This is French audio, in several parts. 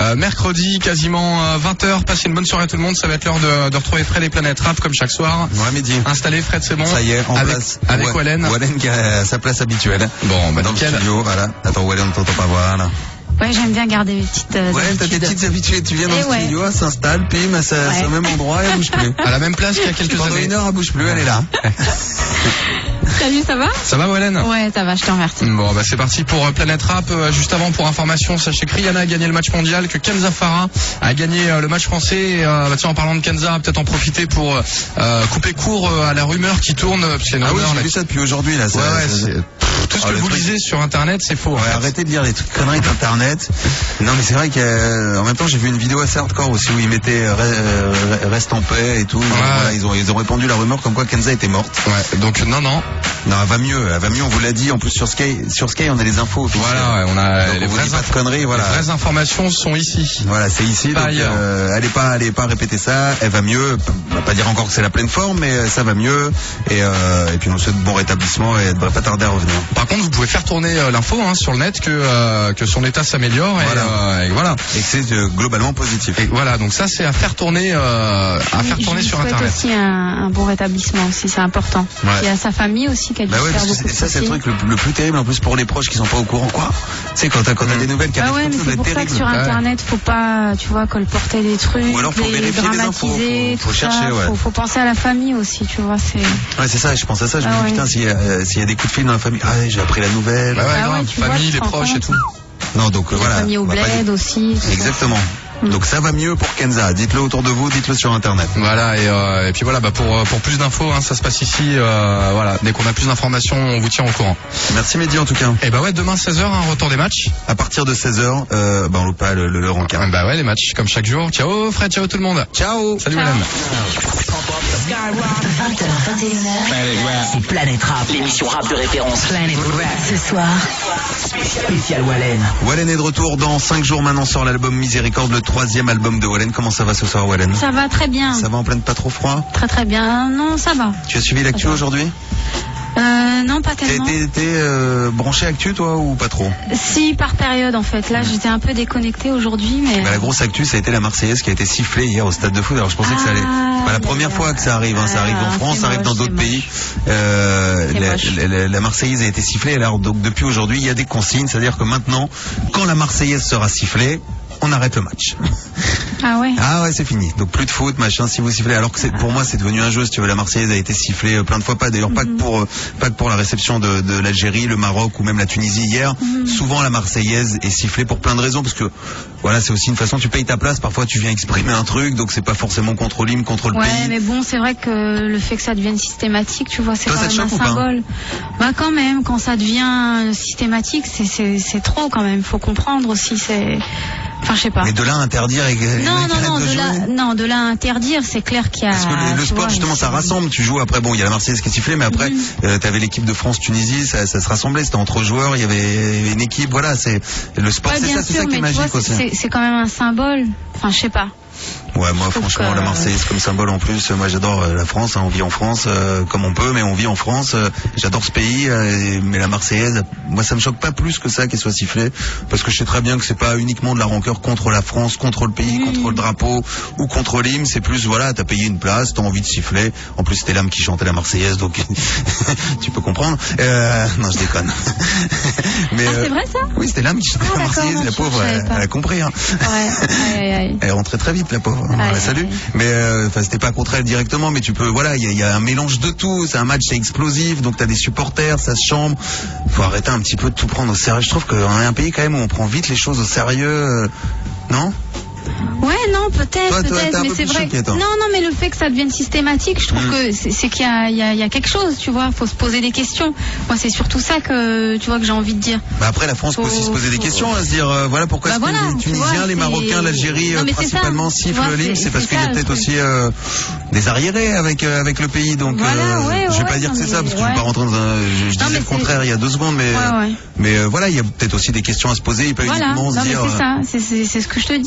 Mercredi, quasiment 20h. Passez une bonne soirée tout le monde. Ça va être l'heure de retrouver Fred et Planète Rap comme chaque soir. Ouais, midi. Installé, Fred, c'est bon. Ça y est, en place. Avec Wallen. Wallen qui a sa place habituelle. Bon, bah dans nickel. le studio, voilà. Attends, Wallen, on t'entend pas, voilà. Ouais, j'aime bien garder mes petites Ouais, habitudes. t'as tes petites habitudes. Tu viens dans le studio, elle s'installe, pim, c'est au même endroit, elle bouge plus. À la même place qu'il y a quelques Pendant années. une heure, elle bouge plus, elle est là. Salut, ça va? Ça va, Wallen? Ouais, ça va, je te remercie. Bon, bah c'est parti pour Planète Rap. Juste avant, pour information, sachez que Rihanna a gagné le match mondial, que Kenza Farah a gagné le match français. Tiens, en parlant de Kenza, peut-être en profiter pour couper court à la rumeur qui tourne. Parce qu'il y a une rumeur, j'ai vu ça depuis aujourd'hui, là. Tout ce que vous lisez sur Internet, c'est faux. Ouais, arrêtez de lire les trucs conneries d'Internet. Non, mais c'est vrai qu'en même temps, j'ai vu une vidéo assez hardcore aussi où ils mettaient reste en paix et tout. Ouais. Voilà, ils ont répandu la rumeur comme quoi Kenza était morte. Ouais, donc non. Non, elle va mieux, on vous l'a dit. En plus sur Sky, on a les infos. Voilà, ouais, on a donc, les vraies pas de conneries, voilà. Les vraies informations sont ici. Voilà, c'est ici. Pas donc, ailleurs. allez pas répéter ça. Elle va mieux. On va pas dire encore que c'est la pleine forme, mais ça va mieux. Et puis on nous souhaite bon rétablissement et elle devrait pas tarder à revenir. Par contre, vous pouvez faire tourner l'info sur le net que son état s'améliore et voilà. Et que c'est globalement positif. Et voilà, donc ça c'est à faire tourner sur Internet. Aussi un bon rétablissement aussi, c'est important. Ouais. Il y a sa famille aussi qui a dû Bah ouais, faire parce beaucoup que de ça c'est le soucis. truc le plus terrible en plus pour les proches qui sont pas au courant, quoi. Tu sais, quand t'as des nouvelles qui Ah arrivent ouais, comme mais ça, c'est c'est pour ça terrible. que sur Internet, faut pas, tu vois, colporter des trucs, Ou alors faut vérifier les infos, dramatiser, faut tout chercher, ça. ouais. Faut penser à la famille aussi, tu vois, c'est... Ouais, c'est ça, je pense à ça, je me dis ouais. putain, s'il y a des coups de fil dans la famille, j'ai appris la nouvelle. Bah ouais, Ah ouais, grave, tu vois, famille, tu les te rends proches et compte. tout. Non, donc La voilà. famille au on va pas bled dire- aussi. tout ça. Exactement. Donc ça va mieux pour Kenza. Dites-le autour de vous, dites-le sur Internet. Voilà, et puis voilà, pour plus d'infos, ça se passe ici, voilà, dès qu'on a plus d'informations, on vous tient au courant. Merci Mehdi en tout cas. Et bah ouais, demain 16h, un retour des matchs. À partir de 16h, on loupe pas le rencard. Bah ouais, les matchs, comme chaque jour. Ciao Fred, ciao tout le monde. Ciao. Salut Ciao. Hélène. 20h, 21h, c'est Planète Rap, l'émission rap de référence. Planète Rap. Ce soir, spécial Wallen. Wallen est de retour dans 5 jours maintenant sort l'album Miséricorde, le 3e album de Wallen. Comment ça va ce soir Wallen? Ça va très bien. Ça va en pleine pas trop froid? Très très bien. Non, ça va. Tu as suivi l'actu Ça va. aujourd'hui? Non, pas tellement. T'es branché actu toi ou pas trop? Si, par période en fait. Là, j'étais un peu déconnectée aujourd'hui, mais... Bah, la grosse actu, ça a été la Marseillaise qui a été sifflée hier au stade de foot. Alors je pensais que ça allait. C'est pas la première fois que ça arrive. Ça arrive en France, ça arrive dans d'autres pays. La Marseillaise a été sifflée. Alors donc depuis aujourd'hui, il y a des consignes, c'est-à-dire que maintenant, quand la Marseillaise sera sifflée, on arrête le match. Ah ouais. Ah ouais, c'est fini. Donc plus de foot, machin, si vous sifflez. Alors que pour moi, c'est devenu un jeu. Si tu veux, la Marseillaise a été sifflée plein de fois. Pas d'ailleurs, pas que pour la réception de l'Algérie, le Maroc ou même la Tunisie hier. Souvent, la Marseillaise est sifflée pour plein de raisons, parce que voilà, c'est aussi une façon. Tu payes ta place. Parfois, tu viens exprimer un truc, donc c'est pas forcément contre l'hymne, contre le Ouais, pays. mais bon, c'est vrai que le fait que ça devienne systématique, tu vois, c'est Toi, quand ça te même un choque ou pas symbole. Bah quand même, quand ça devient systématique, c'est trop quand même. Faut comprendre aussi, c'est... Enfin, je sais pas. Mais de là à interdire et De là à interdire, c'est clair qu'il y a... Parce que le tu sport, vois, justement, ça rassemble. Tu joues après, bon, il y a la Marseillaise qui est sifflée, mais après, t'avais l'équipe de France-Tunisie, ça se rassemblait, c'était entre joueurs, il y avait une équipe, voilà, c'est le sport, Ouais, c'est bien ça, c'est sûr, ça qui est mais tu magique vois, aussi. c'est quand même un symbole. Enfin, je sais pas. Ouais, moi franchement la Marseillaise comme symbole en plus, moi j'adore la France, on vit en France comme on peut, mais on vit en France, j'adore ce pays, mais la Marseillaise, moi ça me choque pas plus que ça qu'elle soit sifflée, parce que je sais très bien que c'est pas uniquement de la rancœur contre la France, contre le pays, contre le drapeau ou contre l'hymne, c'est plus voilà, t'as payé une place, t'as envie de siffler, en plus c'était l'âme qui chantait la Marseillaise, donc tu peux comprendre. Non, je déconne. Mais c'est vrai ça? Oui, c'était l'âme qui chantait la Marseillaise, la pauvre, elle a compris. Hein. Ouais. Elle rentrait très vite la pauvre. On la salue. Mais c'était pas contre elle directement, mais tu peux, voilà, il y a un mélange de tout. C'est un match, c'est explosif, donc t'as des supporters, ça se chambre. Faut arrêter un petit peu de tout prendre au sérieux. Je trouve qu'on est un pays quand même où on prend vite les choses au sérieux, non? Ouais, non, peut-être, mais c'est vrai. Non, mais le fait que ça devienne systématique, je trouve que c'est qu'il y a quelque chose, tu vois. Faut se poser des questions. Moi, c'est surtout ça que, tu vois, que j'ai envie de dire. Bah après, la France peut aussi se poser des questions, à se dire, voilà, pourquoi les Tunisiens, les Marocains, l'Algérie, principalement sifflent l'hymne, c'est parce qu'il y a peut-être aussi des arriérés avec le pays. Donc, je vais pas dire que c'est ça, parce que je vais pas rentrer dans un. Je disais le contraire il y a 2 secondes, mais voilà, il y a peut-être aussi des questions à se poser. Il peut uniquement se dire. C'est ça. C'est ce que je te dis. Il y a des questions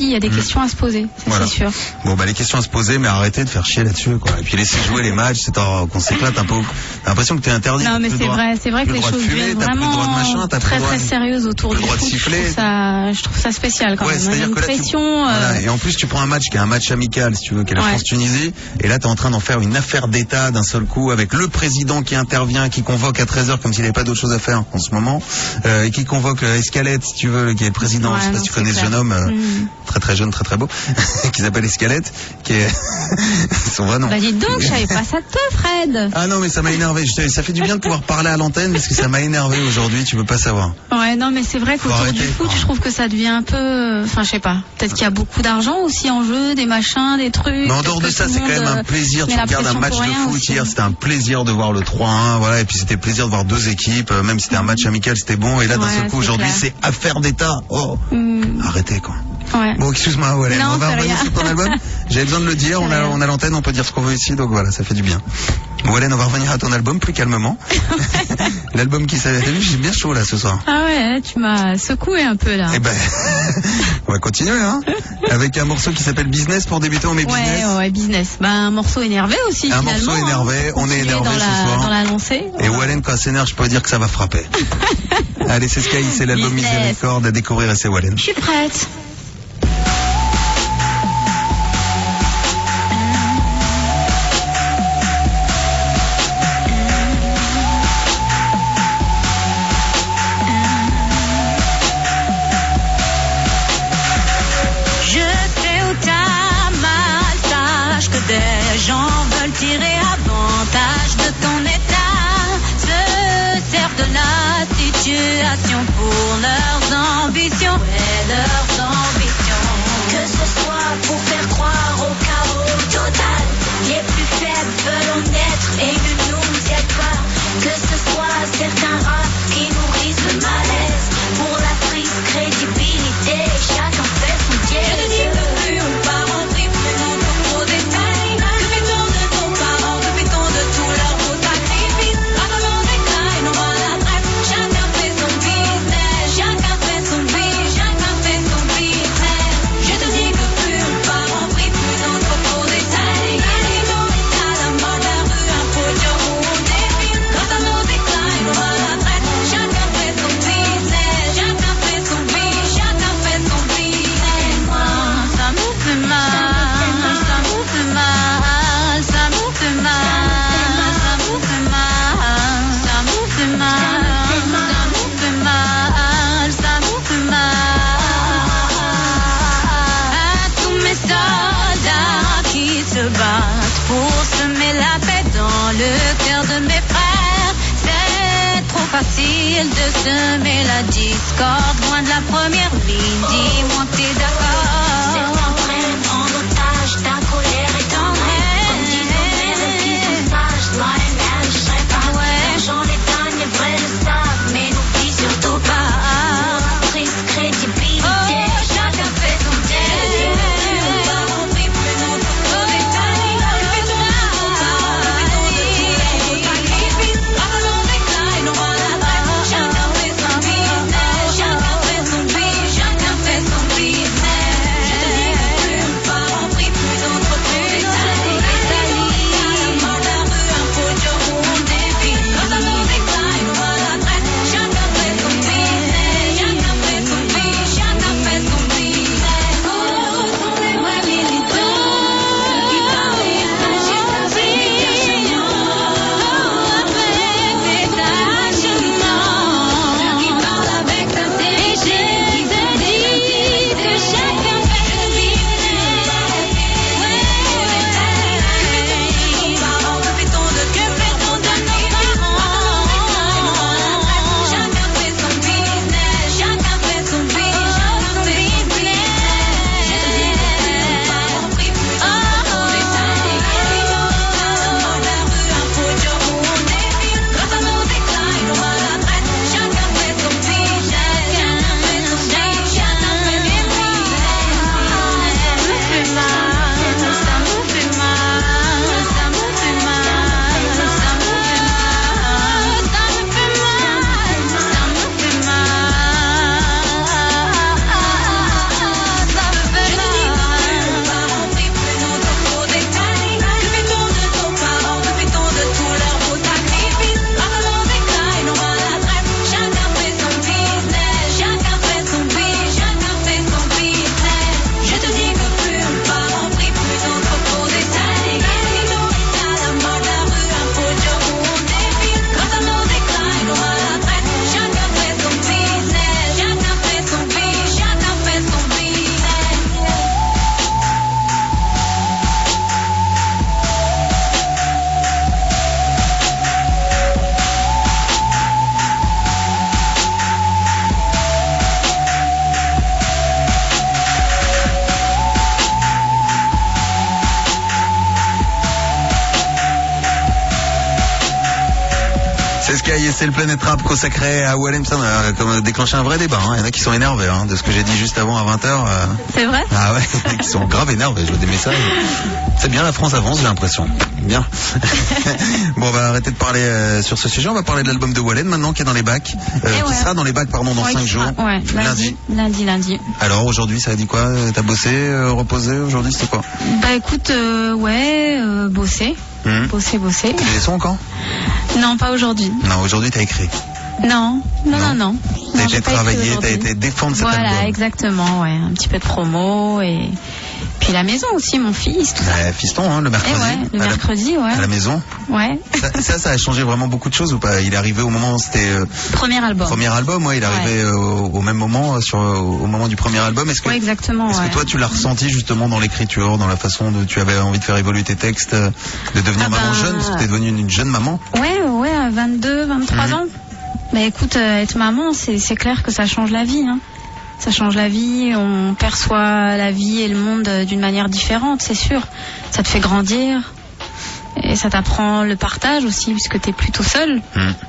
questions à se poser, Voilà. c'est sûr. Bon, bah, les questions à se poser, mais arrêtez de faire chier là-dessus, quoi. Et puis laissez jouer les matchs, qu'on s'éclate un peu. T'as l'impression que t'es interdit. Non, mais c'est vrai que les choses deviennent vraiment très très sérieuses autour du foot. Je trouve ça spécial quand même. Il y a une pression. Voilà. Et en plus, tu prends un match qui est un match amical, si tu veux, qui est la France-Tunisie, et là, t'es en train d'en faire une affaire d'État d'un seul coup, avec le président qui intervient, qui convoque à 13h comme s'il n'avait pas d'autre chose à faire en ce moment, et qui convoque Escalette, si tu veux, qui est le président, je sais pas si tu connais ce jeune homme, très très jeune, très très beau, qui s'appelle Escalette, qui est son vrai nom. Bah dis donc, je savais pas ça de toi, Fred. Ah non, mais ça m'a énervé. Ça fait du bien de pouvoir parler à l'antenne parce que ça m'a énervé aujourd'hui, tu peux pas savoir. Ouais, non, mais c'est vrai qu'autour du foot, je trouve que ça devient un peu, enfin, je sais pas. Peut-être qu'il y a beaucoup d'argent aussi en jeu, des machins, des trucs. Mais en dehors de ça, c'est quand même un plaisir. Tu regardes un match de foot hier, c'était un plaisir de voir le 3-1, voilà, et puis c'était plaisir de voir deux équipes, même si c'était un match amical, c'était bon. Et là, d'un seul coup, aujourd'hui, c'est affaire d'État. Oh, arrêtez, quoi. Ouais. Bon, excuse-moi, Wallen, on va revenir sur ton album. J'avais besoin de le dire, on a l'antenne, on peut dire ce qu'on veut ici, donc voilà, ça fait du bien. Wallen, on va revenir à ton album plus calmement. L'album qui s'avère, j'ai bien chaud là ce soir. Ah ouais, tu m'as secoué un peu là. Eh ben, on va continuer, hein. Avec un morceau qui s'appelle Business pour débuter, on met Business. Ouais, Business. Bah, un morceau énervé aussi. Un morceau énervé, on est énervé ce soir. Dans la lancée. Et Wallen, quand elle s'énerve, je peux dire que ça va frapper. Allez, c'est Sky, c'est l'album Miséricorde à découvrir et c'est Wallen. Je suis prête. Des gens veulent tirer avantage de ton état, se servent de la situation pour leurs ambitions. Ouais, leurs ambitions. Que ce soit pour faire croire au chaos total, les plus faibles veulent en être et ne nous aident pas. Que ce soit certains rats qui nourrissent le malaise pour la prise crédibilité, chacun fait son pied. Je ne dis que plus on part en vrille, plus on trop détail. Pour semer la paix dans le cœur de mes frères. C'est trop facile de semer la discorde loin de la première ligne. Dis-moi t'es d'accord. Certains prennent en otage ta colère et ton haine. Qui sont sages, toi et même, je serais pas l'argent, les dames, les vrais le savent, mais n'oublie surtout pas la prise crédibilité. Chacun fait son bien. Chacun fait son business. y est, c'est le Planète Rap consacré à Wallen. Ça a comme déclenché un vrai débat. Il y en a qui sont énervés de ce que j'ai dit juste avant à 20h. C'est vrai? Ah ouais, il y en a qui sont grave énervés. Je vois des messages. C'est bien, la France avance, j'ai l'impression. Bien. Bon, on va arrêter de parler sur ce sujet. On va parler de l'album de Wallen maintenant qui est dans les bacs. Qui sera dans les bacs, pardon, dans 5 jours. Ouais, lundi. Alors aujourd'hui, ça a dit quoi? T'as bossé, reposé? Aujourd'hui, c'était quoi? Bah écoute, bosser. Bosser. Tu fais des sons encore? Non, pas aujourd'hui. Non, aujourd'hui t'as écrit. Non. T'as été travailler, t'as été défendre cet album. Voilà, exactement, ouais. Un petit peu de promo et puis la maison aussi, mon fils, tout ça. Fiston, le mercredi. Le mercredi, ouais. À la maison. Ouais. Ça a changé vraiment beaucoup de choses ou pas? Il est arrivé au moment, c'était... Premier album, ouais, il est arrivé au même moment, au moment du premier album. Est-ce que, exactement, est-ce que toi, tu l'as ressenti justement dans l'écriture, dans la façon dont tu avais envie de faire évoluer tes textes, de devenir maman jeune, parce que t'es devenue une jeune maman? Ouais, à 22, 23 ans. Bah écoute, être maman, c'est clair que ça change la vie, Ça change la vie, on perçoit la vie et le monde d'une manière différente, c'est sûr. Ça te fait grandir et ça t'apprend le partage aussi, puisque t'es plutôt seul.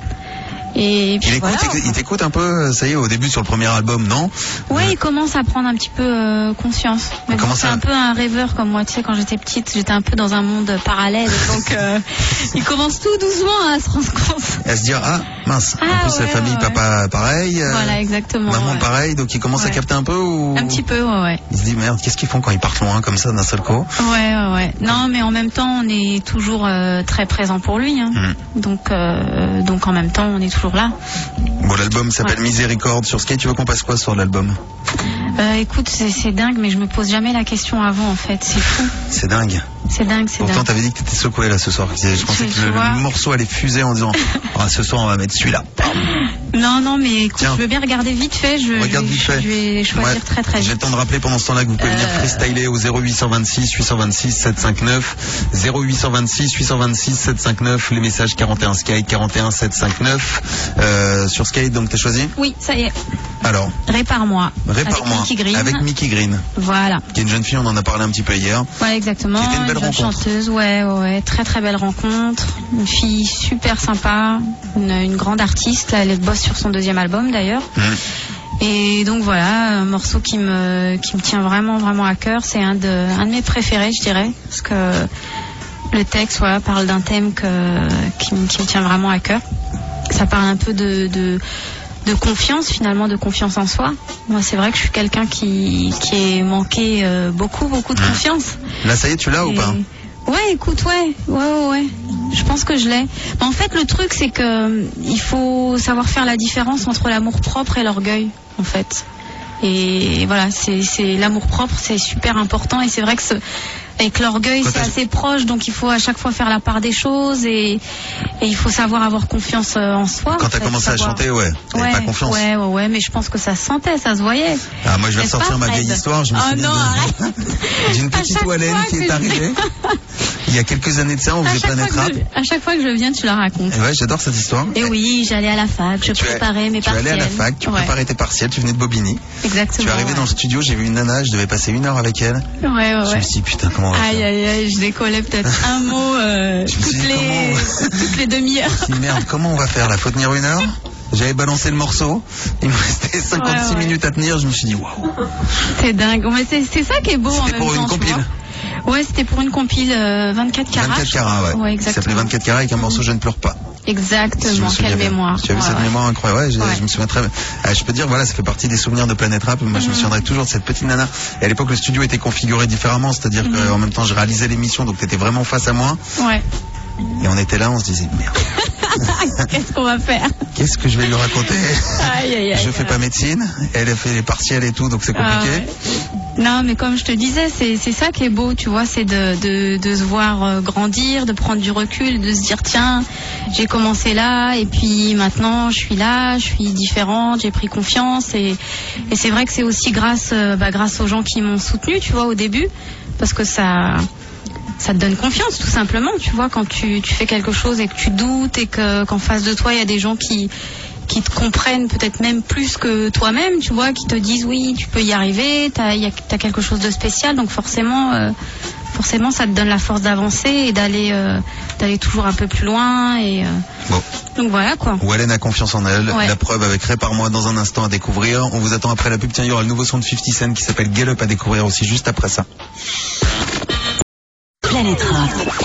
Et puis il t'écoute un peu, ça y est, au début sur le premier album, non? Ouais, il commence à prendre un petit peu conscience. Mais bon, c'est un peu un rêveur comme moi, tu sais, quand j'étais petite, j'étais un peu dans un monde parallèle, donc il commence tout doucement à se rendre compte. À se dire, mince, en plus la famille, papa pareil, voilà, exactement, maman pareil, donc il commence à capter un peu ou... Un petit peu, ouais. Il se dit, merde, qu'est-ce qu'ils font quand ils partent loin comme ça d'un seul coup? Ouais. Non, mais en même temps, on est toujours très présent pour lui, donc en même temps, on est toujours là. Bon, l'album s'appelle Miséricorde. Sur Skate, tu veux qu'on passe quoi sur l'album? Écoute, c'est dingue, mais je me pose jamais la question avant, en fait. C'est fou. C'est dingue. Pourtant, t'avais dit que t'étais secoué là ce soir. Je pensais que le morceau allait fuser en disant ce soir on va mettre celui-là. Non, mais écoute, je veux bien regarder vite fait. Je vais choisir très vite. J'ai le temps de rappeler pendant ce temps-là que vous pouvez venir freestyler au 0826 826 759 0826 826 759, les messages 41 Skate 41 759 sur Skate. Donc t'as choisi? Oui, ça y est. Alors, Répare-moi. Avec Mickey Green. Voilà. Qui est une jeune fille, on en a parlé un petit peu hier. Ouais, exactement. Qui était une belle rencontre. Chanteuse, ouais, très belle rencontre. Une fille super sympa, une grande artiste. Là, elle bosse sur son deuxième album d'ailleurs. Et donc voilà, un morceau qui me tient vraiment à cœur. C'est un de mes préférés, je dirais, parce que le texte, parle d'un thème qui me tient vraiment à cœur. Ça parle un peu de confiance, finalement, de confiance en soi. Moi, c'est vrai que je suis quelqu'un qui est manqué beaucoup de confiance. Là, ça y est, tu l'as ou pas? Ouais, écoute, ouais. Je pense que je l'ai. Mais en fait, le truc, c'est que il faut savoir faire la différence entre l'amour propre et l'orgueil, en fait. Et voilà, c'est l'amour propre, c'est super important. Et c'est vrai que avec l'orgueil, c'est assez proche, donc il faut à chaque fois faire la part des choses et il faut savoir avoir confiance en soi. Quand t'as commencé à chanter, t'avais pas confiance. Ouais, mais je pense que ça se sentait, ça se voyait. Moi, je vais ressortir ma vieille histoire. Je me souviens d'une petite Wallen qui est arrivée. Il y a quelques années de ça, on faisait Planète Rap. À chaque fois que je viens, tu la racontes. Ouais, j'adore cette histoire. Et oui, j'allais à la fac, je préparais mes partiels. Tu allais à la fac, tu préparais tes partiels, tu venais de Bobigny. Exactement. Tu es arrivé dans le studio, j'ai vu une nana, je devais passer 1 heure avec elle. Ouais. Je me suis dit, putain, comment on va faire? Aïe, je décollais peut-être un mot toutes les demi-heures. Je me suis dit, merde, comment on va faire là? Faut tenir 1 heure? J'avais balancé le morceau, il me restait 56 minutes à tenir, je me suis dit, waouh. C'est dingue, mais c'est ça qui est beau en même temps. C'était pour une compile? Ouais, c'était pour une compile 24 carats. 24 carats, ouais. Exactement. Ça s'appelait 24 carats avec un morceau Je ne pleure pas. Exactement, quelle mémoire. Tu as vu cette mémoire incroyable, je me souviens très bien. Je peux dire, voilà, ça fait partie des souvenirs de Planète Rap. Moi, je me souviendrai toujours de cette petite nana. Et à l'époque, le studio était configuré différemment, c'est-à-dire qu'en même temps, je réalisais l'émission, donc t'étais vraiment face à moi. Ouais. Et on était là, on se disait, merde. Qu'est-ce qu'on va faire? Qu'est-ce que je vais lui raconter? Aïe, je fais pas médecine, elle a fait les partiels et tout, donc c'est compliqué. Non, mais comme je te disais, c'est ça qui est beau, tu vois, c'est de se voir grandir, de prendre du recul, de se dire tiens, j'ai commencé là et puis maintenant je suis là, je suis différente, j'ai pris confiance et c'est vrai que c'est aussi grâce aux gens qui m'ont soutenue, tu vois, au début, parce que ça te donne confiance tout simplement, tu vois, quand tu fais quelque chose et que tu doutes et qu'en face de toi il y a des gens qui te comprennent peut-être même plus que toi-même, tu vois, qui te disent oui, tu peux y arriver, t'as quelque chose de spécial, donc forcément forcément ça te donne la force d'avancer et d'aller toujours un peu plus loin et bon. Donc voilà quoi. Wallen a confiance en elle. Ouais. La preuve avec Répare-moi dans un instant à découvrir. On vous attend après la pub. Tiens, il y aura le nouveau son de 50 Cent qui s'appelle Get Up à découvrir aussi juste après ça. Planète Rap.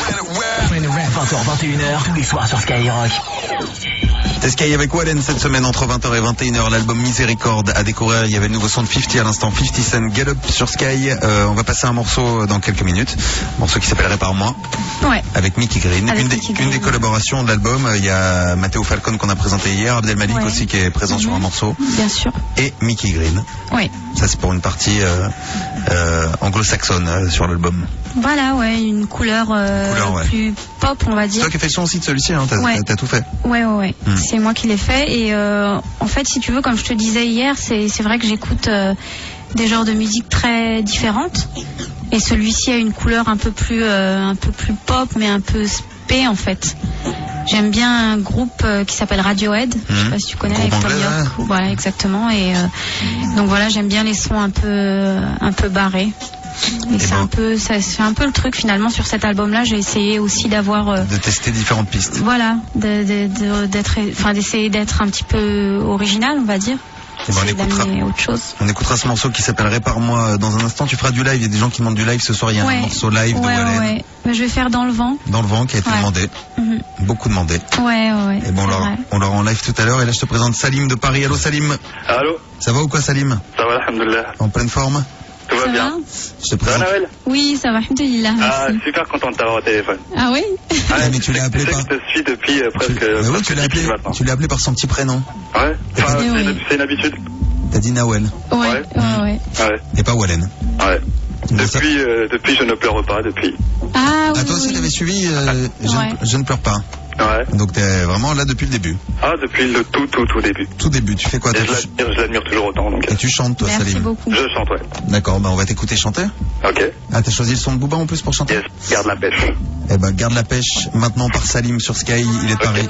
20h, 21h, tous les soirs sur Skyrock. C'est Sky avec Wallen cette semaine entre 20h et 21h. L'album Miséricorde à découvrir. Il y avait le nouveau son de 50 à l'instant. 50 Cent Get Up sur Sky. On va passer un morceau dans quelques minutes. Un morceau qui s'appelle Répare-moi. Ouais. Avec Mickey Green. Avec Une des collaborations de l'album. Il y a Matteo Falcon qu'on a présenté hier. Abdel Malik aussi qui est présent sur un morceau. Bien sûr. Et Mickey Green. Ouais. Ça c'est pour une partie anglo-saxonne sur l'album. Voilà, ouais, une couleur, plus pop, on va dire. C'est toi qui as fait le son aussi de celui-ci, hein, t'as tout fait. Ouais. C'est moi qui l'ai fait. Et en fait, si tu veux, comme je te disais hier, c'est vrai que j'écoute des genres de musique très différentes. Et celui-ci a une couleur un peu plus pop, mais un peu spé en fait. J'aime bien un groupe qui s'appelle Radiohead. Je sais pas si tu connais, avec Tom York. Voilà, exactement. Et donc voilà, j'aime bien les sons un peu barrés. Et c'est un peu le truc finalement sur cet album-là. J'ai essayé aussi d'avoir de tester différentes pistes. Voilà, d'essayer d'être un petit peu original, on va dire. On écoutera ce morceau qui s'appelle Répare-moi dans un instant. Tu feras du live. Il y a des gens qui demandent du live ce soir. Il y a un morceau live de Wallen. Ouais. Mais je vais faire Dans le vent. Dans le vent qui a été demandé. Beaucoup demandé. Ouais. Et bon, on l'aura en live tout à l'heure. Et là, je te présente Salim de Paris. Allô, Salim. Allô. Ça va ou quoi, Salim? Ça va, alhamdoulilah. En pleine forme? Tout va bien. Je te présente. Ça va, Noël? Oui, ça va, alhamdoulilah. Ah, super content de t'avoir au téléphone. Ah oui? Mais tu l'as appelé par... Je te suis depuis presque... Oui, tu l'as appelé par son petit prénom. Ouais. C'est une habitude. T'as dit Nawel. Ouais. Et pas Wallen. Ouais. Depuis, je ne pleure pas, depuis. Ah oui. Ah, toi aussi, t'avais suivi Je ne pleure pas. Ouais. Donc t'es vraiment là depuis le début. Ah, depuis le tout début. Tout début, tu fais quoi? Je l'admire toujours autant. Donc... Et tu chantes toi, Merci Salim? Beaucoup. Je chante, ouais. D'accord, on va t'écouter chanter. Ok. Ah, t'as choisi le son de Booba en plus pour chanter? Yes, garde la pêche. Eh ben, garde la pêche maintenant par Salim sur Sky, il est de Paris.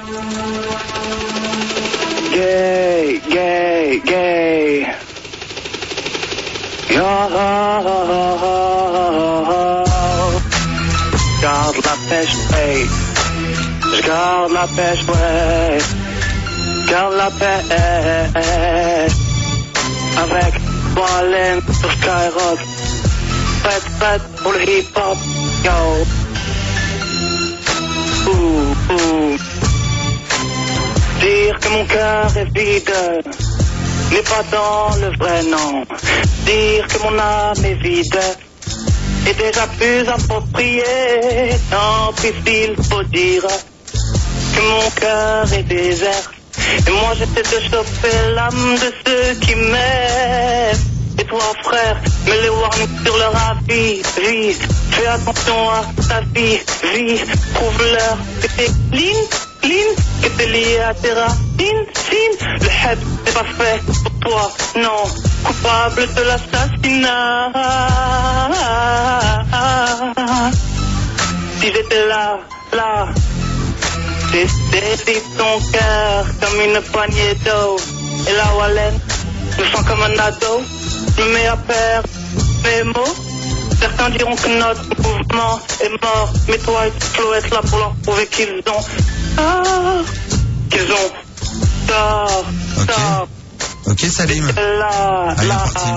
Gay. Garde la pêche, hey. Je garde la pêche, ouais. Garde la pêche. Avec Wallen sur Skyrock. Prête pour le hip-hop, yo. Dire que mon cœur est vide n'est pas dans le vrai nom. Dire que mon âme est vide est déjà plus approprié. Tant pis s'il faut dire que mon cœur est désert. Et moi j'essaie de choper l'âme de ceux qui m'aiment. Et toi frère, mets les warnings sur leur avis. Fais attention à ta vie. Prouve-leur que t'es clean, que t'es lié à tes racines. Le head n'est pas fait pour toi, non. Coupable de l'assassinat. Si j'étais là, j'ai saisi ton cœur comme une poignée d'eau. Et là, Wallen, je me sens comme un ado. Je me mets à perdre mes mots. Certains diront que notre mouvement est mort. Mais toi et Flo êtes là pour leur prouver qu'ils ont tort. Ok, Salim. Allez, parti.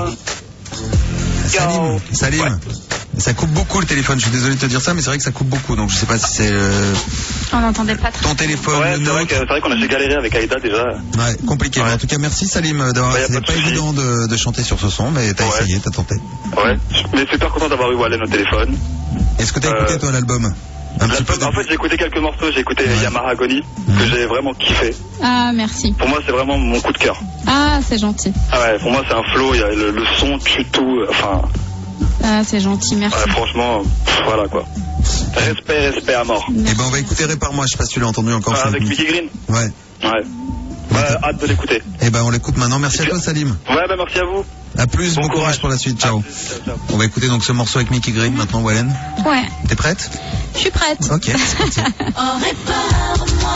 Salim. Ouais. Ça coupe beaucoup le téléphone, je suis désolé de te dire ça, mais c'est vrai que ça coupe beaucoup, donc je sais pas si c'est On n'entendait pas trop. Ton téléphone, ouais, c'est vrai qu'on a galéré avec Aïda déjà. Ouais, compliqué. Mais en tout cas, merci Salim d'avoir. C'était pas évident de chanter sur ce son, mais t'as essayé, t'as tenté. Ouais, mais super content d'avoir eu Wallen au téléphone. Est-ce que t'as écouté toi l'album? En fait, j'ai écouté quelques morceaux, j'ai écouté Yamaha Agony, que j'ai vraiment kiffé. Ah, merci. Pour moi, c'est vraiment mon coup de cœur. Ah, c'est gentil. Ah ouais, pour moi, c'est un flow, il y a le son tue tout, enfin... Ah, c'est gentil, merci. Ouais, franchement, voilà quoi. Respect à mort. Et ben, on va écouter Répare-moi, je sais pas si tu l'as entendu encore. Avec Mickey Green. Ouais. Hâte de l'écouter. Et ben, on l'écoute maintenant. Merci à toi, Salim. Ouais, bah merci à vous. A plus, bon courage pour la suite. Ciao. Ciao. On va écouter donc ce morceau avec Mickey Green maintenant, Wallen. Ouais. T'es prête? Je suis prête. Ok, c'est parti. Oh, répare-moi.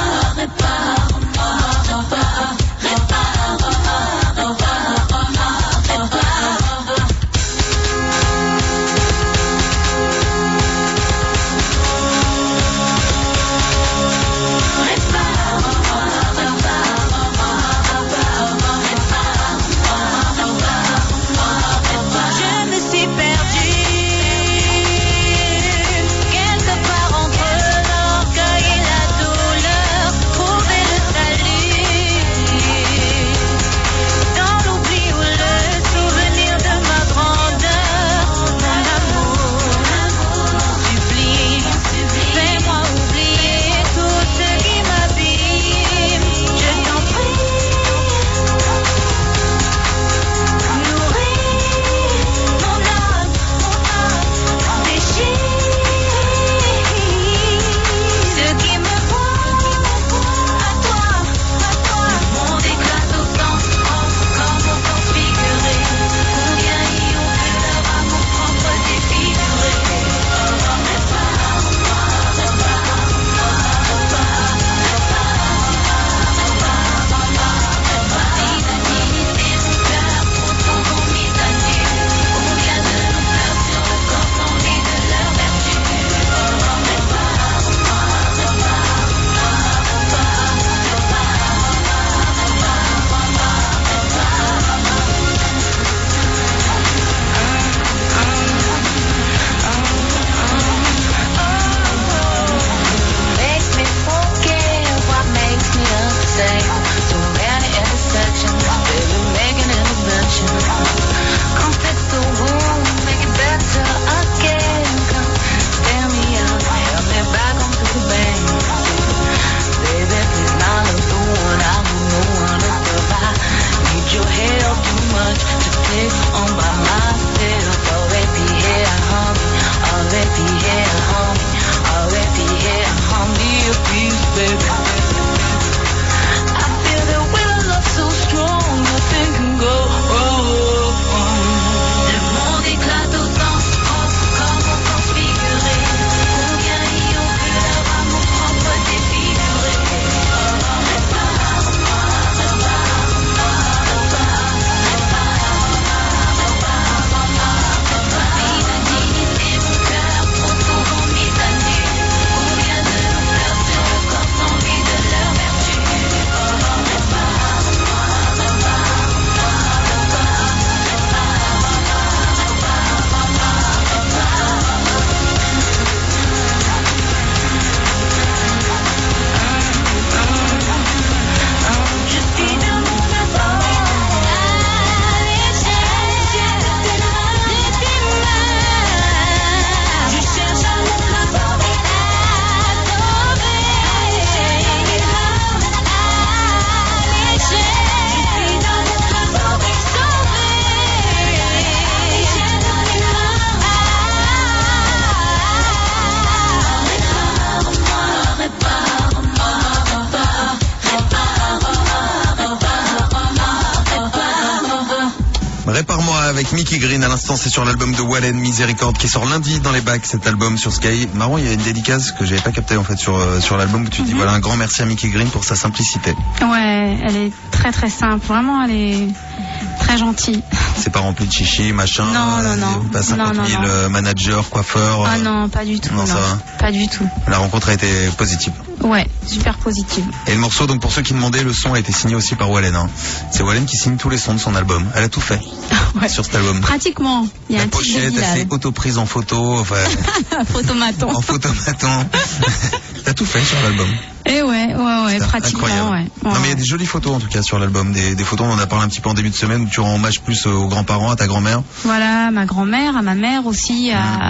Mickey Green à l'instant, c'est sur l'album de Wallen, Miséricorde, qui sort lundi dans les bacs, cet album sur Sky. Marrant, il y a une dédicace que j'avais pas captée en fait sur l'album où tu dis voilà un grand merci à Mickey Green pour sa simplicité. Ouais, elle est très très simple, vraiment elle est très gentille. C'est pas rempli de chichi, machin. Non. Pas 50 000 managers, coiffeurs. Ah non, pas du tout. Non, ça va. Pas du tout. La rencontre a été positive. Ouais, super positive. Et le morceau, donc pour ceux qui demandaient, le son a été signé aussi par Wallen. Hein. C'est Wallen qui signe tous les sons de son album. Elle a tout fait sur cet album. Pratiquement. Il y a la un pochette, elle s'est auto-prise en photo. Enfin, photomaton. En photomaton. T'as tout fait sur l'album. Et ouais, pratiquement, ouais. Non mais il y a des jolies photos en tout cas sur l'album, des photos, on en a parlé un petit peu en début de semaine où tu rends hommage plus aux grands-parents, à ta grand-mère. Voilà, ma grand-mère, à ma mère aussi,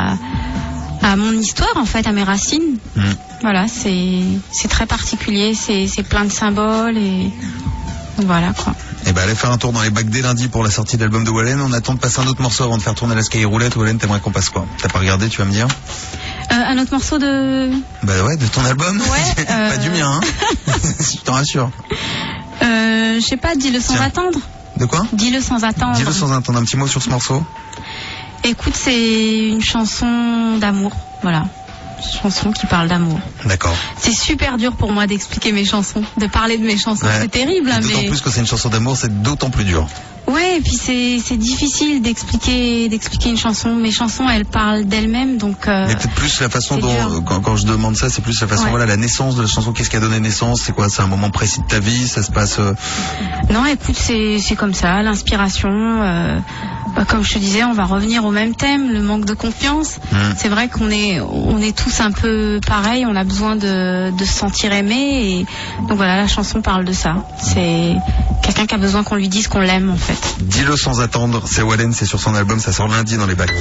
à mon histoire en fait, à mes racines. Voilà, c'est très particulier, c'est plein de symboles et voilà quoi. Et ben allez faire un tour dans les bacs dès lundi pour la sortie de l'album de Wallen. On attend de passer un autre morceau avant de faire tourner la Sky Roulette. Wallen, t'aimerais qu'on passe quoi? T'as pas regardé, tu vas me dire? Un autre morceau de... Bah ouais, de ton album. Ouais. Pas du mien, hein. Je t'en rassure. Je sais pas, dis-le sans attendre. De quoi? Dis-le sans attendre. Dis-le sans attendre, un petit mot sur ce morceau. Écoute, c'est une chanson d'amour, voilà. Chanson qui parle d'amour. D'accord. C'est super dur pour moi d'expliquer mes chansons, de parler de mes chansons, c'est terrible. D'autant plus que c'est une chanson d'amour, c'est d'autant plus dur. Ouais, et puis c'est difficile d'expliquer une chanson. Mes chansons, elles parlent d'elles-mêmes, donc. Mais peut-être plus la façon dont, quand je demande ça, c'est plus la façon, voilà, la naissance de la chanson. Qu'est-ce qui a donné naissance? C'est quoi? C'est un moment précis de ta vie? Ça se passe? Non, écoute, c'est comme ça, l'inspiration. Comme je te disais, on va revenir au même thème, le manque de confiance. C'est vrai qu'on est tous un peu pareils, on a besoin de se sentir aimé, et donc voilà, la chanson parle de ça. C'est quelqu'un qui a besoin qu'on lui dise qu'on l'aime en fait. Dis-le sans attendre, c'est Wallen, c'est sur son album, ça sort lundi dans les bacs.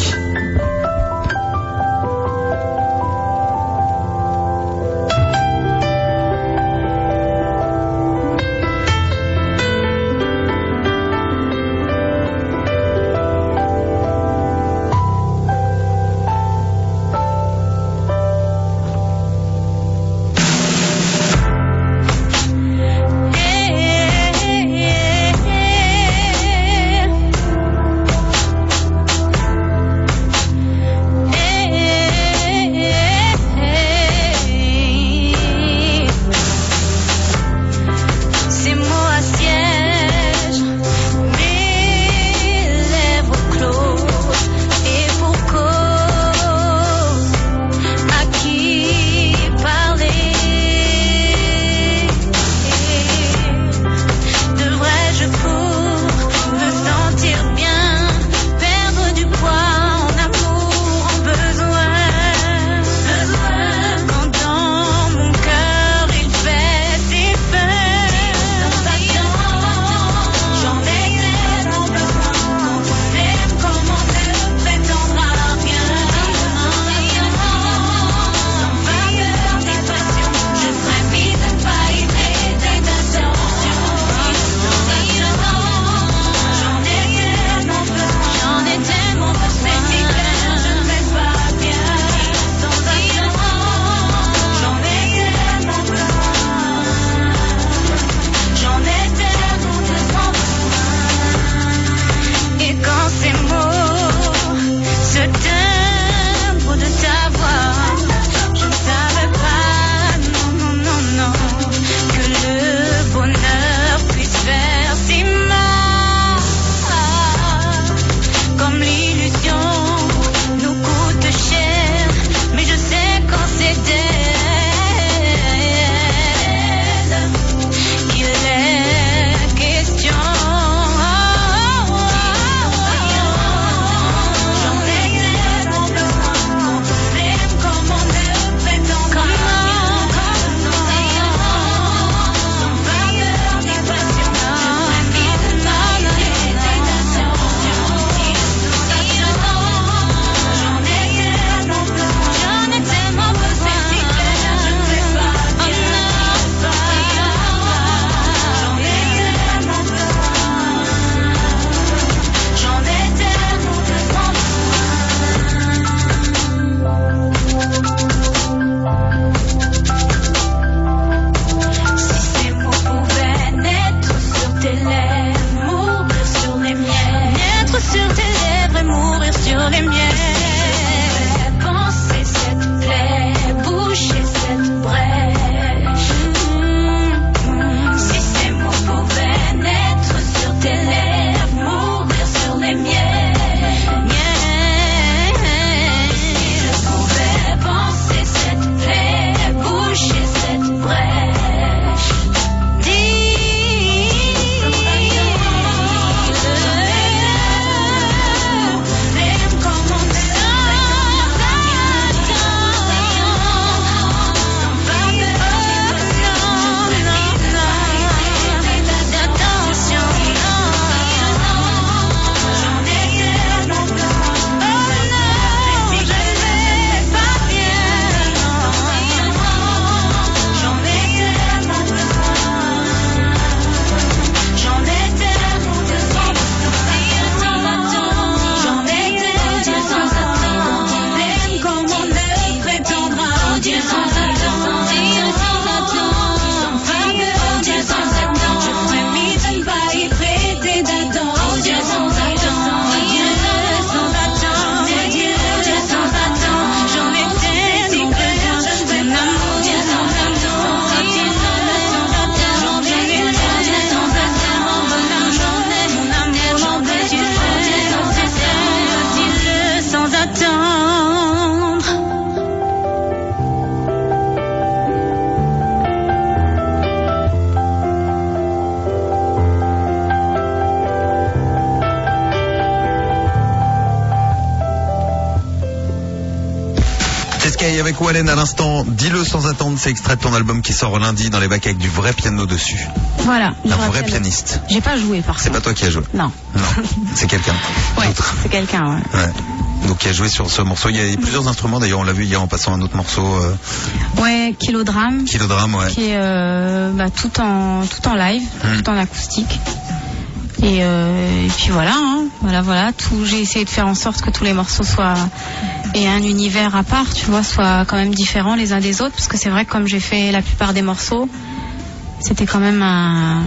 Sky avec Wallen à l'instant. Dis-le sans attendre, c'est extrait de ton album qui sort lundi dans les bacs avec du vrai piano dessus. Voilà. Un vrai pianiste. J'ai pas joué par contre. C'est pas toi qui as joué. Non. Non, c'est quelqu'un. Ouais, c'est quelqu'un, ouais. Donc qui a joué sur ce morceau. Il y a plusieurs instruments d'ailleurs, on l'a vu hier en passant un autre morceau. Ouais, Kilodrame. Kilodrame, ouais. Qui est tout en live, tout en acoustique. Et puis voilà, j'ai essayé de faire en sorte que tous les morceaux aient un univers à part, tu vois, soient quand même différents les uns des autres, parce que c'est vrai que comme j'ai fait la plupart des morceaux, c'était quand même un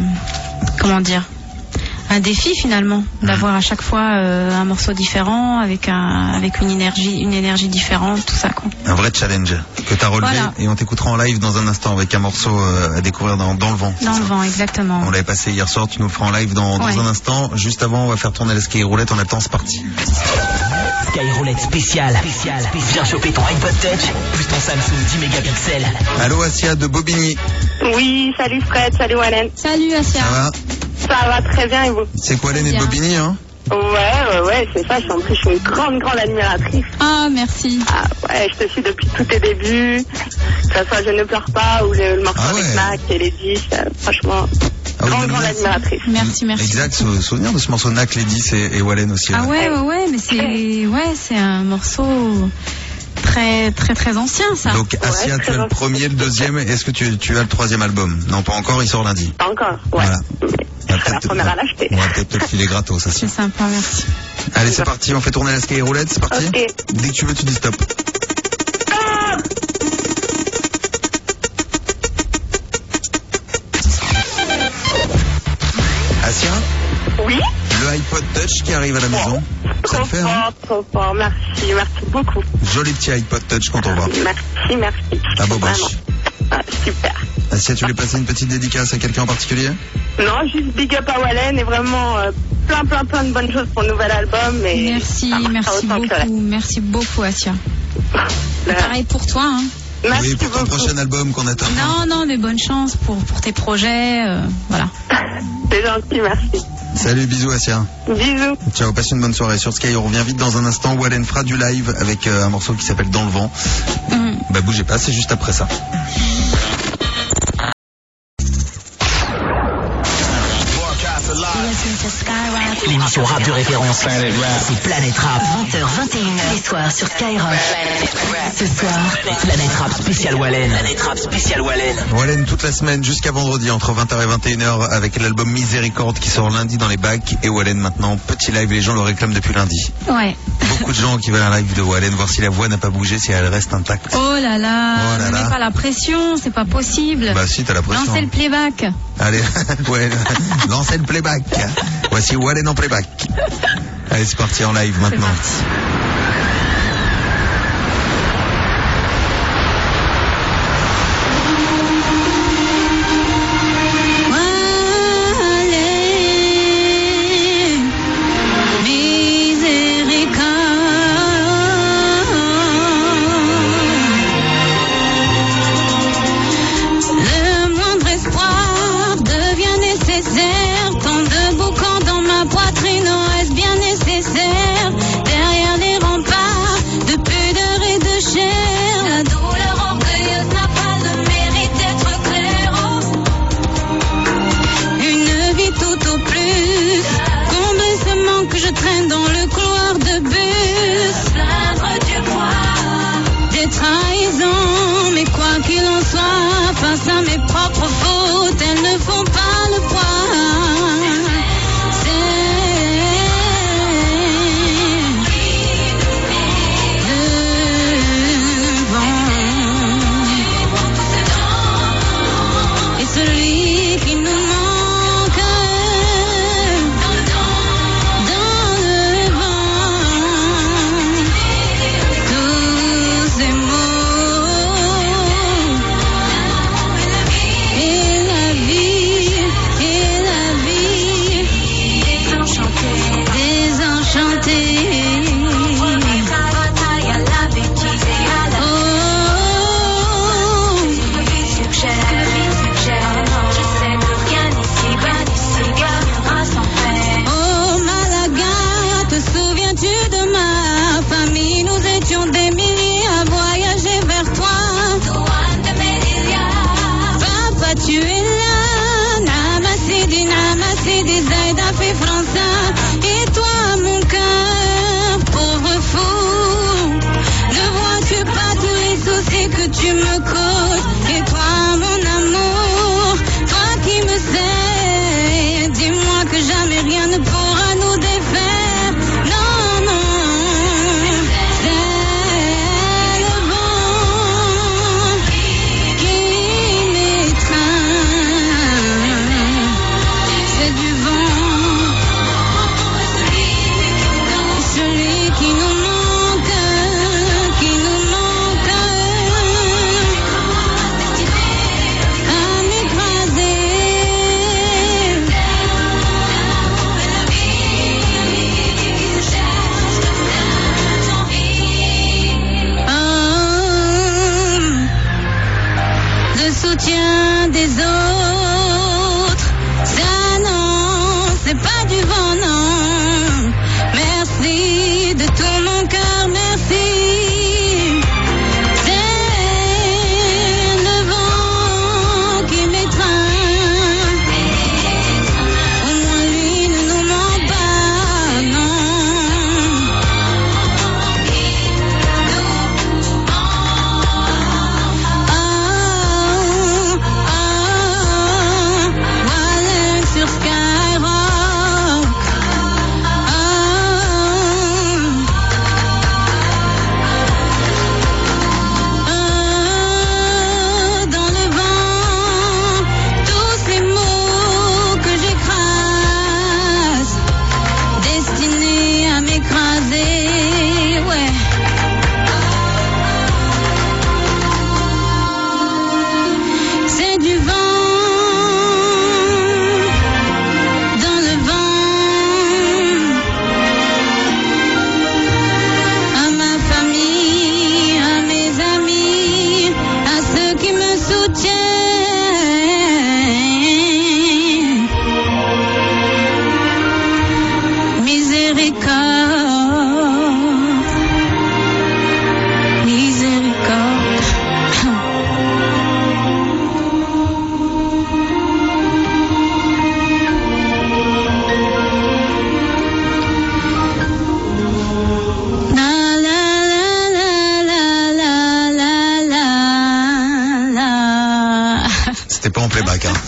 défi finalement, d'avoir à chaque fois un morceau différent avec une énergie différente, tout ça quoi. Un vrai challenge que t'as relevé, voilà. Et on t'écoutera en live dans un instant avec un morceau à découvrir dans le vent. Dans le vent, exactement. On l'avait passé hier soir, tu nous le feras en live dans un instant. Juste avant, on va faire tourner la Sky Roulette, on attend, c'est parti. Sky Roulette spécial. Viens choper ton iPod Touch plus ton Samsung 10 mégapixels. Allô Assia de Bobigny. Oui, salut Fred, salut Wallen. Salut Assia. Ça va? Ça va très bien et vous? C'est quoi Wallen et de Bobigny, hein? Ouais, c'est ça, je suis une grande admiratrice. Ah, merci. Ah ouais, je te suis depuis tous tes débuts, que ce soit Je ne pleure pas ou le morceau avec Nac et Lady, franchement, grande admiratrice. Merci. Exact, souvenir de ce morceau Nac, Lady et Wallen aussi. Ah ouais, mais c'est un morceau très ancien ça. Donc Assia, tu as le premier, le deuxième, est-ce que tu as le troisième album? Non, pas encore, il sort lundi. Pas encore, ouais. Voilà. C'est la première à l'acheter. On va peut-être te le filer gratos, ça. C'est sympa, merci. Allez, c'est parti, on fait tourner la Sky Roulette, c'est parti. Okay. Dès que tu veux, tu dis stop. Assia? Oui? Le iPod Touch qui arrive à la maison. Ça le fait, hein? Trop fort, merci beaucoup. Joli petit iPod Touch quand on voit. Merci. À Boboche. Ah, super. Assia, tu voulais passer une petite dédicace à quelqu'un en particulier? Non, juste big up à Wallen et vraiment plein de bonnes choses pour le nouvel album. Et merci beaucoup Assia. Pareil pour toi, hein. Merci oui, pour ton prochain album qu'on attend. Non, mais bonne chance pour tes projets, voilà. C'est gentil, merci. Salut, bisous Assia. Bisous. Ciao, passe une bonne soirée sur Sky. On revient vite dans un instant. Wallen fera du live avec un morceau qui s'appelle Dans le vent. Bah bougez pas, c'est juste après ça. L'émission rap de référence, c'est Planète Rap. 20h-21h les soirs sur Skyrock. Ce soir, Planète Rap spécial Wallen. Wallen toute la semaine jusqu'à vendredi entre 20h et 21h avec l'album Miséricorde qui sort lundi dans les bacs. Et Wallen maintenant, petit live, les gens le réclament depuis lundi. Ouais. Beaucoup de gens qui veulent un live de Wallen, voir si la voix n'a pas bougé, si elle reste intacte. Oh là là, ne mets pas la pression, c'est pas possible. Bah si, t'as la pression. Lancez le playback. Allez, ouais, lancez le playback. Voici Wallen en playback. Allez, c'est parti en live maintenant. C'est parti. Derrière les remparts de pudeur et de chair, la douleur orgueilleuse n'a pas le mérite d'être claire. Une vie tout au plus, combler ce manque, je traîne dans le couloir de bus. Plaindre du poids des trahisons, mais quoi qu'il en soit, face à mes propres fautes, elles ne font pas le poids. Celui qui nous manque dans le vent, tous ces mots et la vie.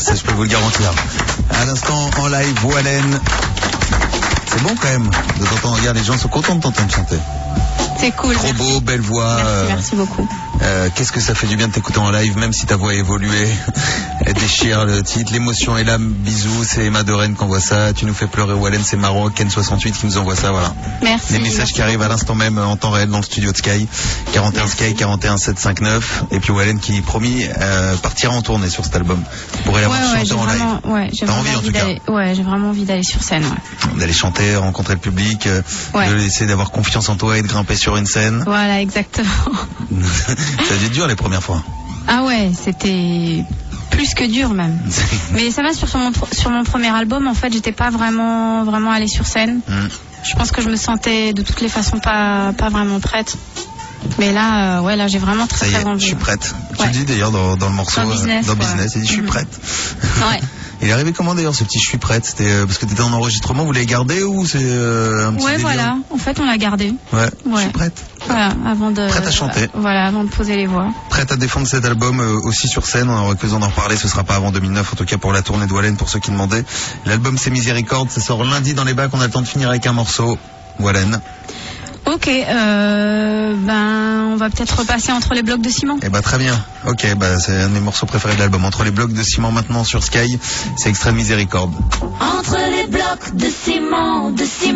ça je peux vous le garantir. À l'instant, en live, Wallen. C'est bon quand même de t'entendre. Regarde, les gens sont contents de t'entendre chanter. C'est cool. Trop beau, belle voix. Merci beaucoup. Qu'est-ce que ça fait du bien de t'écouter en live, même si ta voix a évolué. Elle déchire le titre, l'émotion est là. Bisous, c'est Emma de Rennes qui envoie ça. Tu nous fais pleurer, Wallen, c'est Maroc, Ken68 qui nous envoie ça, voilà. Merci. Les messages qui arrivent à l'instant même en temps réel dans le studio de Sky. 41 Merci. Sky, 41 759. Et puis Wallen qui, promis, partira en tournée sur cet album. Pour aller avoir chanté en live. J'ai T'as vraiment envie en tout cas. Ouais, j'ai vraiment envie d'aller sur scène. Ouais. D'aller chanter, rencontrer le public, Ouais. de laisser d'avoir confiance en toi et de grimper sur une scène. Voilà, exactement. Ça a dû être dur les premières fois. Ah ouais, c'était plus que dur même. Mais ça va, sur mon premier album, en fait, j'étais pas vraiment allée sur scène. Je pense que je me sentais de toutes les façons pas vraiment prête. Mais là, là, j'ai vraiment très envie. Je suis prête. Tu Ouais. le dis d'ailleurs dans le morceau, Dans Business, il dit je suis prête. Ouais. Il est arrivé comment d'ailleurs ce petit je suis prête? C'était parce que t'étais en enregistrement, vous l'avez gardé ou c'est un petit délire? Voilà. En fait, on l'a gardé. Ouais. Je suis prête. Voilà, avant de. Prête à chanter. Avant de poser les voix. Prête à défendre cet album aussi sur scène. On aura l'occasion d'en reparler. Ce sera pas avant 2009, en tout cas pour la tournée de Wallen, pour ceux qui demandaient. L'album c'est Miséricorde. Ça sort lundi dans les bacs. On a le temps de finir avec un morceau. Wallen. Ok, on va peut-être repasser entre les blocs de ciment. Eh bah très bien. Ok, c'est un de mes morceaux préférés de l'album. Entre les blocs de ciment maintenant sur Sky, c'est extrait de Miséricorde. Entre les blocs de ciment,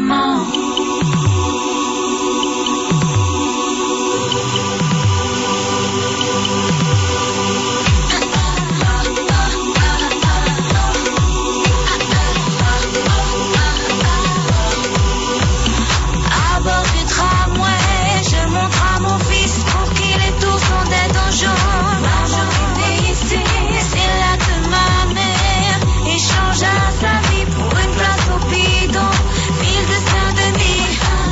À bord du tramway, je montre à mon fils pour qu'il ait tout son dé d'argent. Maman est née ici, c'est là que ma mère échangea sa vie pour une place au bidon, ville de Saint-Denis.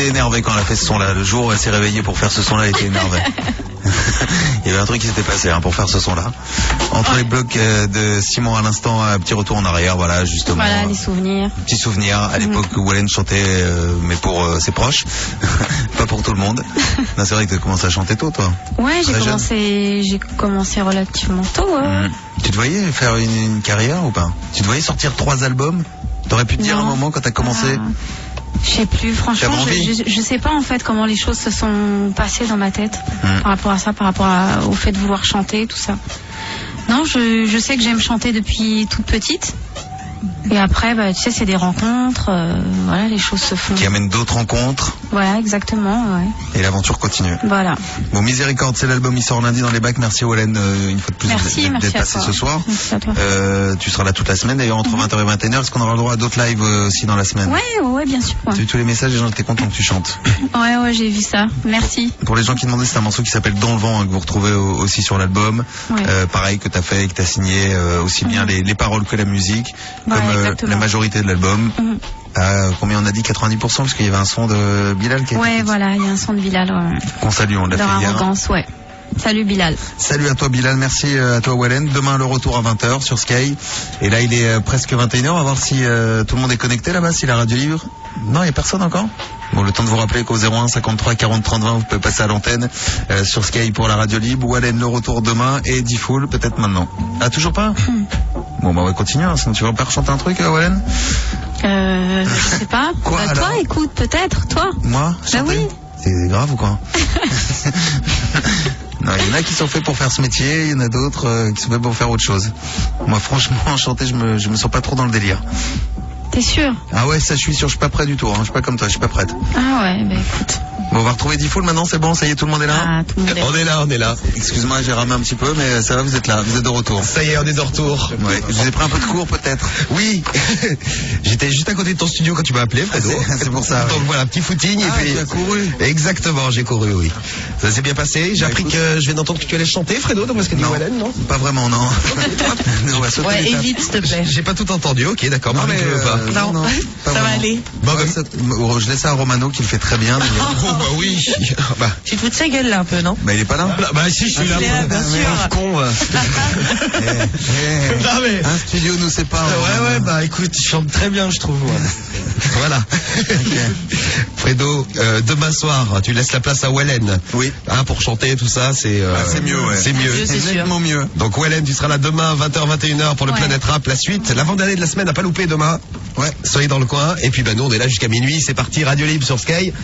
était énervée quand elle a fait ce son-là. Le jour où elle s'est réveillée pour faire ce son-là, elle était énervée. Il y avait un truc qui s'était passé pour faire ce son-là. Entre les blocs de Simon à l'instant, un petit retour en arrière, voilà, justement. Voilà, les souvenirs. Petits souvenirs à l'époque où Wallen chantait, mais pour ses proches, pas pour tout le monde. Non, c'est vrai que tu as commencé à chanter tôt, toi. Ouais, j'ai commencé relativement tôt. Ouais. Tu te voyais faire une carrière ou pas? Tu te voyais sortir 3 albums? T'aurais pu te dire un moment quand t'as commencé? Je sais plus, franchement, je sais pas en fait comment les choses se sont passées dans ma tête par rapport à ça, par rapport au fait de vouloir chanter, tout ça. Non, je sais que j'aime chanter depuis toute petite. Et après, tu sais, c'est des rencontres, voilà, les choses se font. Qui amènent d'autres rencontres. Voilà, exactement, ouais. Et l'aventure continue. Voilà. Bon, Miséricorde, c'est l'album, il sort lundi dans les bacs. Merci Wallen, une fois de plus d'être passé ce soir. Merci à toi. Tu seras là toute la semaine, d'ailleurs, entre 20h et 21h. Est-ce qu'on aura le droit à d'autres lives aussi dans la semaine? Ouais, bien sûr. Ouais. Tu as vu tous les messages, les gens étaient contents que tu chantes. Ouais, j'ai vu ça. Merci. Pour les gens qui demandaient, c'est un morceau qui s'appelle Dans le vent, que vous retrouvez aussi sur l'album. Ouais. Pareil, que t'as fait, que t'as signé, aussi bien les paroles que la musique, comme la majorité de l'album. Combien on a dit? 90%, parce qu'il y avait un son de Bilal qui Ouais, voilà, il y a un son de Bilal. Ouais. Qu'on salue, on l'a fait hier. Arrogance, ouais. Salut Bilal. Salut à toi Bilal, merci à toi Wallen. Demain le retour à 20h sur Sky. Et là il est presque 21h, on va voir si tout le monde est connecté là-bas, si la radio libre. Non, il n'y a personne encore? Bon, le temps de vous rappeler qu'au 01 53 40 30 20, vous pouvez passer à l'antenne sur Sky pour la radio libre. Wallen le retour demain et D-Fool peut-être maintenant. Ah, toujours pas? Bon, on va continuer, sinon tu vas pas rechanter un truc, Wallen? Je sais pas. Quoi, toi, écoute, peut-être, toi. Moi? Bah oui. C'est grave ou quoi? Non, il y en a qui sont faits pour faire ce métier, il y en a d'autres qui sont faits pour faire autre chose. Moi, franchement, chanter, je me sens pas trop dans le délire. T'es sûr? Ah ouais, ça je suis sûr, je suis pas prêt du tout, je suis pas comme toi, je suis pas prête. Ah ouais, écoute. Bon, on va retrouver D-Fool maintenant, c'est bon, ça y est, tout le monde est là? Ah, tout le monde est là. On est là. Excuse-moi, j'ai ramé un petit peu, mais ça va, vous êtes là, vous êtes de retour. Ça y est, on est de retour. Ouais, je vous ai pris un peu de cours peut-être. Oui, j'étais juste à côté de ton studio quand tu m'as appelé, Fredo. C'est pour ça. Donc voilà, petit footing et puis... tu as couru. Exactement, j'ai couru, oui. Ça s'est bien passé, j'ai appris que je viens d'entendre que tu allais chanter, Fredo, d'après ce qu'a dit Wallen, non? Pas vraiment, non. Ouais, évite, s'il te plaît. J'ai pas tout entendu, ok, d'accord, Marie, tu veux pas? Non, ça va aller. Bon, je laisse ça à Romano qui le fait très bien. Oh bah oui. Tu te fous de sa gueule là un peu, non? Bah il est pas là. Bah si, je suis là. Bien sûr. Con. Un studio nous sépare. Ouais, bah écoute, tu chantes très bien, je trouve. Voilà. Fredo, demain soir, tu laisses la place à Wallen. Oui. Pour chanter, tout ça, c'est mieux, ouais. C'est mieux. C'est nettement mieux. Donc Wallen, tu seras là demain, 20h, 21h pour le Planète Rap, la suite. L'avant-dernier de la semaine, à pas louper demain. Ouais. Soyez dans le coin. Et puis nous, on est là jusqu'à minuit. C'est parti, Radio Libre sur Sky.